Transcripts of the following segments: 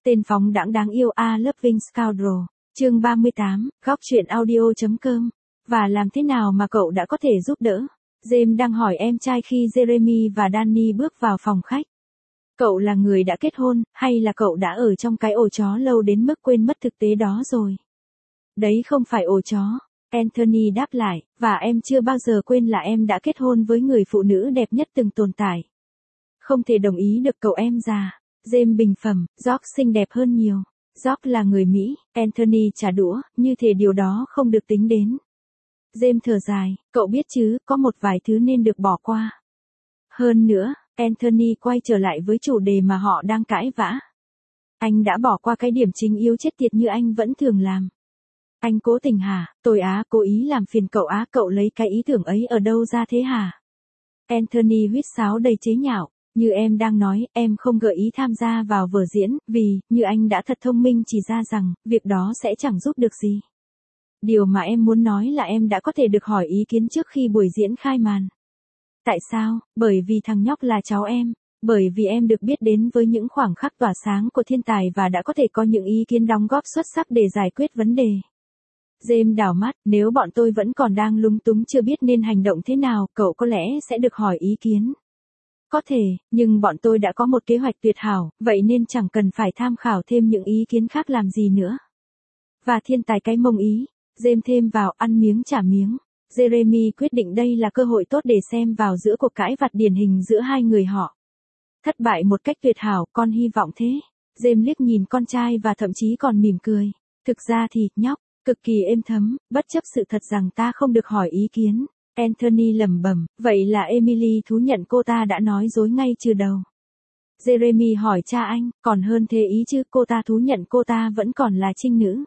Tên phóng đãng đáng yêu A Loving Scoundrel. Chương 38, góc truyện audio.com. Và làm thế nào mà cậu đã có thể giúp đỡ? James đang hỏi em trai khi Jeremy và Danny bước vào phòng khách. Cậu là người đã kết hôn, hay là cậu đã ở trong cái ổ chó lâu đến mức quên mất thực tế đó rồi? Đấy không phải ổ chó. Anthony đáp lại, và em chưa bao giờ quên là em đã kết hôn với người phụ nữ đẹp nhất từng tồn tại. Không thể đồng ý được cậu em già. James bình phẩm, George xinh đẹp hơn nhiều. George là người Mỹ, Anthony trả đũa, như thể điều đó không được tính đến. James thở dài, cậu biết chứ, có một vài thứ nên được bỏ qua. Hơn nữa, Anthony quay trở lại với chủ đề mà họ đang cãi vã. Anh đã bỏ qua cái điểm chính yếu chết tiệt như anh vẫn thường làm. Anh cố tình hả? Tôi cố ý làm phiền cậu cậu lấy cái ý tưởng ấy ở đâu ra thế hả? Anthony huýt sáo đầy chế nhạo. Như em đang nói, em không gợi ý tham gia vào vở diễn, vì, như anh đã thật thông minh chỉ ra rằng, việc đó sẽ chẳng giúp được gì. Điều mà em muốn nói là em đã có thể được hỏi ý kiến trước khi buổi diễn khai màn. Tại sao? Bởi vì thằng nhóc là cháu em. Bởi vì em được biết đến với những khoảnh khắc tỏa sáng của thiên tài và đã có thể có những ý kiến đóng góp xuất sắc để giải quyết vấn đề. James đảo mắt, nếu bọn tôi vẫn còn đang lúng túng chưa biết nên hành động thế nào, cậu có lẽ sẽ được hỏi ý kiến. Có thể, nhưng bọn tôi đã có một kế hoạch tuyệt hảo, vậy nên chẳng cần phải tham khảo thêm những ý kiến khác làm gì nữa. Và thiên tài cái mông ý, James thêm vào ăn miếng trả miếng. Jeremy quyết định đây là cơ hội tốt để xem vào giữa cuộc cãi vặt điển hình giữa hai người họ. Thất bại một cách tuyệt hảo, con hy vọng thế. James liếc nhìn con trai và thậm chí còn mỉm cười. Thực ra thì, nhóc, cực kỳ êm thấm, bất chấp sự thật rằng ta không được hỏi ý kiến. Anthony lẩm bẩm, vậy là Emily thú nhận cô ta đã nói dối ngay từ đầu. Jeremy hỏi cha anh, còn hơn thế ý chứ, cô ta thú nhận cô ta vẫn còn là trinh nữ.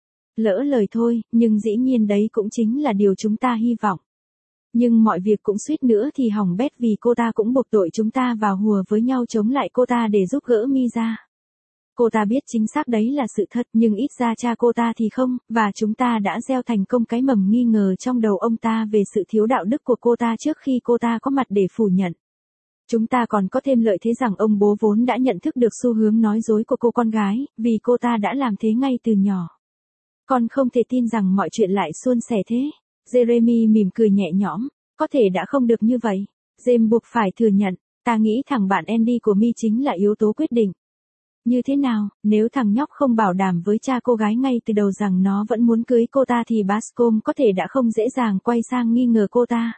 Lỡ lời thôi, nhưng dĩ nhiên đấy cũng chính là điều chúng ta hy vọng. Nhưng mọi việc cũng suýt nữa thì hỏng bét vì cô ta cũng buộc tội chúng ta vào hùa với nhau chống lại cô ta để giúp gỡ mi ra. Cô ta biết chính xác đấy là sự thật nhưng ít ra cha cô ta thì không, và chúng ta đã gieo thành công cái mầm nghi ngờ trong đầu ông ta về sự thiếu đạo đức của cô ta trước khi cô ta có mặt để phủ nhận. Chúng ta còn có thêm lợi thế rằng ông bố vốn đã nhận thức được xu hướng nói dối của cô con gái, vì cô ta đã làm thế ngay từ nhỏ. Con không thể tin rằng mọi chuyện lại suôn sẻ thế. Jeremy mỉm cười nhẹ nhõm, có thể đã không được như vậy. James buộc phải thừa nhận, ta nghĩ thằng bạn Andy của mi chính là yếu tố quyết định. Như thế nào, nếu thằng nhóc không bảo đảm với cha cô gái ngay từ đầu rằng nó vẫn muốn cưới cô ta thì Bascom có thể đã không dễ dàng quay sang nghi ngờ cô ta.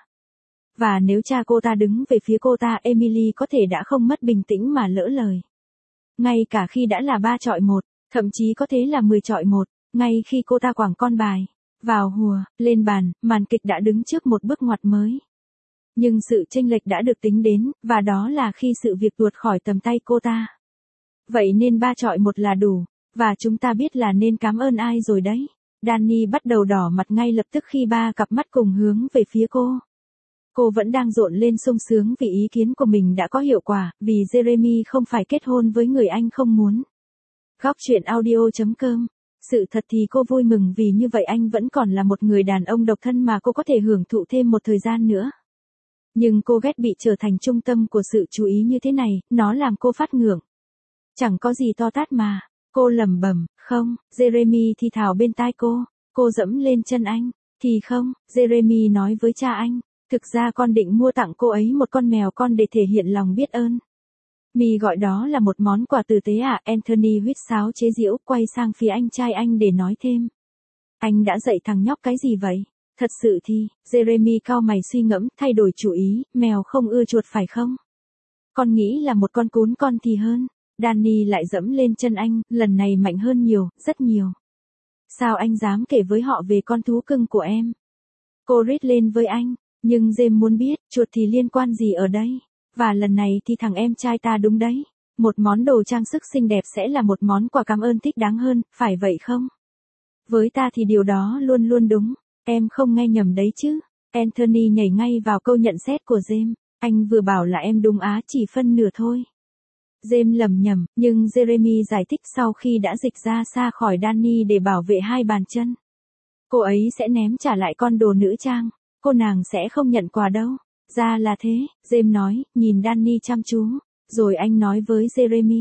Và nếu cha cô ta đứng về phía cô ta, Emily có thể đã không mất bình tĩnh mà lỡ lời. Ngay cả khi đã là 3-1, thậm chí có thể là 10-1, ngay khi cô ta quẳng con bài vào hùa, lên bàn, màn kịch đã đứng trước một bước ngoặt mới. Nhưng sự chênh lệch đã được tính đến, và đó là khi sự việc tuột khỏi tầm tay cô ta. Vậy nên 3-1 là đủ, và chúng ta biết là nên cảm ơn ai rồi đấy. Danny bắt đầu đỏ mặt ngay lập tức khi ba cặp mắt cùng hướng về phía cô. Cô vẫn đang rộn lên sung sướng vì ý kiến của mình đã có hiệu quả, vì Jeremy không phải kết hôn với người anh không muốn. Góc truyện audio.com. Sự thật thì cô vui mừng vì như vậy anh vẫn còn là một người đàn ông độc thân mà cô có thể hưởng thụ thêm một thời gian nữa. Nhưng cô ghét bị trở thành trung tâm của sự chú ý như thế này, nó làm cô phát ngượng. Chẳng có gì to tát mà. Cô lẩm bẩm, không, Jeremy thì thào bên tai cô dẫm lên chân anh. Thì không, Jeremy nói với cha anh, thực ra con định mua tặng cô ấy một con mèo con để thể hiện lòng biết ơn. Mi gọi đó là một món quà tử tế à? Anthony huýt sáo chế giễu, quay sang phía anh trai anh để nói thêm. Anh đã dạy thằng nhóc cái gì vậy? Thật sự thì, Jeremy cau mày suy ngẫm, thay đổi chủ ý, mèo không ưa chuột phải không? Con nghĩ là một con cún con thì hơn. Danny lại dẫm lên chân anh, lần này mạnh hơn nhiều, rất nhiều. Sao anh dám kể với họ về con thú cưng của em? Cô rít lên với anh, nhưng James muốn biết, chuột thì liên quan gì ở đây? Và lần này thì thằng em trai ta đúng đấy. Một món đồ trang sức xinh đẹp sẽ là một món quà cảm ơn thích đáng hơn, phải vậy không? Với ta thì điều đó luôn luôn đúng. Em không nghe nhầm đấy chứ. Anthony nhảy ngay vào câu nhận xét của James. Anh vừa bảo là em đúng chỉ phân nửa thôi. James lẩm nhẩm, nhưng Jeremy giải thích sau khi đã dịch ra xa khỏi Danny để bảo vệ hai bàn chân. Cô ấy sẽ ném trả lại con đồ nữ trang. Cô nàng sẽ không nhận quà đâu. Ra là thế, James nói, nhìn Danny chăm chú. Rồi anh nói với Jeremy,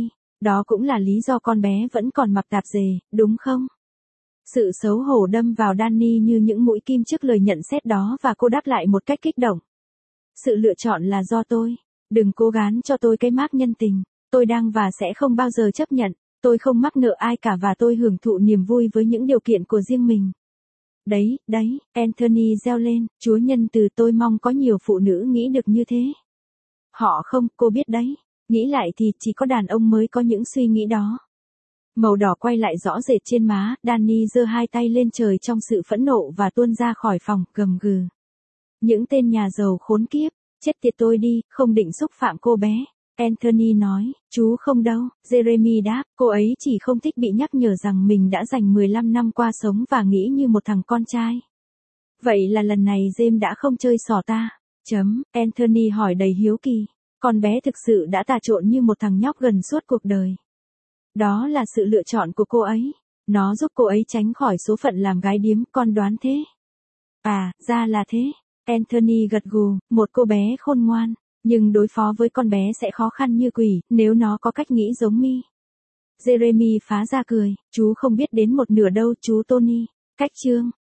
Đó cũng là lý do con bé vẫn còn mặc tạp dề, đúng không? Sự xấu hổ đâm vào Danny như những mũi kim trước lời nhận xét đó và cô đáp lại một cách kích động. Sự lựa chọn là do tôi. Đừng cố gắng cho tôi cái mác nhân tình. Tôi đang và sẽ không bao giờ chấp nhận. Tôi không mắc nợ ai cả và tôi hưởng thụ niềm vui với những điều kiện của riêng mình. Đấy, Anthony reo lên, Chúa nhân từ, tôi mong có nhiều phụ nữ nghĩ được như thế. Họ không, cô biết đấy. Nghĩ lại thì chỉ có đàn ông mới có những suy nghĩ đó. Màu đỏ quay lại rõ rệt trên má, Danny giơ hai tay lên trời trong sự phẫn nộ và tuôn ra khỏi phòng, gầm gừ. Những tên nhà giàu khốn kiếp, chết tiệt tôi đi, không định xúc phạm cô bé. Anthony nói, chú không đâu, Jeremy đáp, cô ấy chỉ không thích bị nhắc nhở rằng mình đã dành 15 năm qua sống và nghĩ như một thằng con trai. Vậy là lần này James đã không chơi xỏ ta. Anthony hỏi đầy hiếu kỳ. Con bé thực sự đã trà trộn như một thằng nhóc gần suốt cuộc đời. Đó là sự lựa chọn của cô ấy. Nó giúp cô ấy tránh khỏi số phận làm gái điếm, con đoán thế. À, ra là thế. Anthony gật gù, một cô bé khôn ngoan. Nhưng đối phó với con bé sẽ khó khăn như quỷ, nếu nó có cách nghĩ giống mi. Jeremy phá ra cười, chú không biết đến một nửa đâu chú Tony. Cách chương.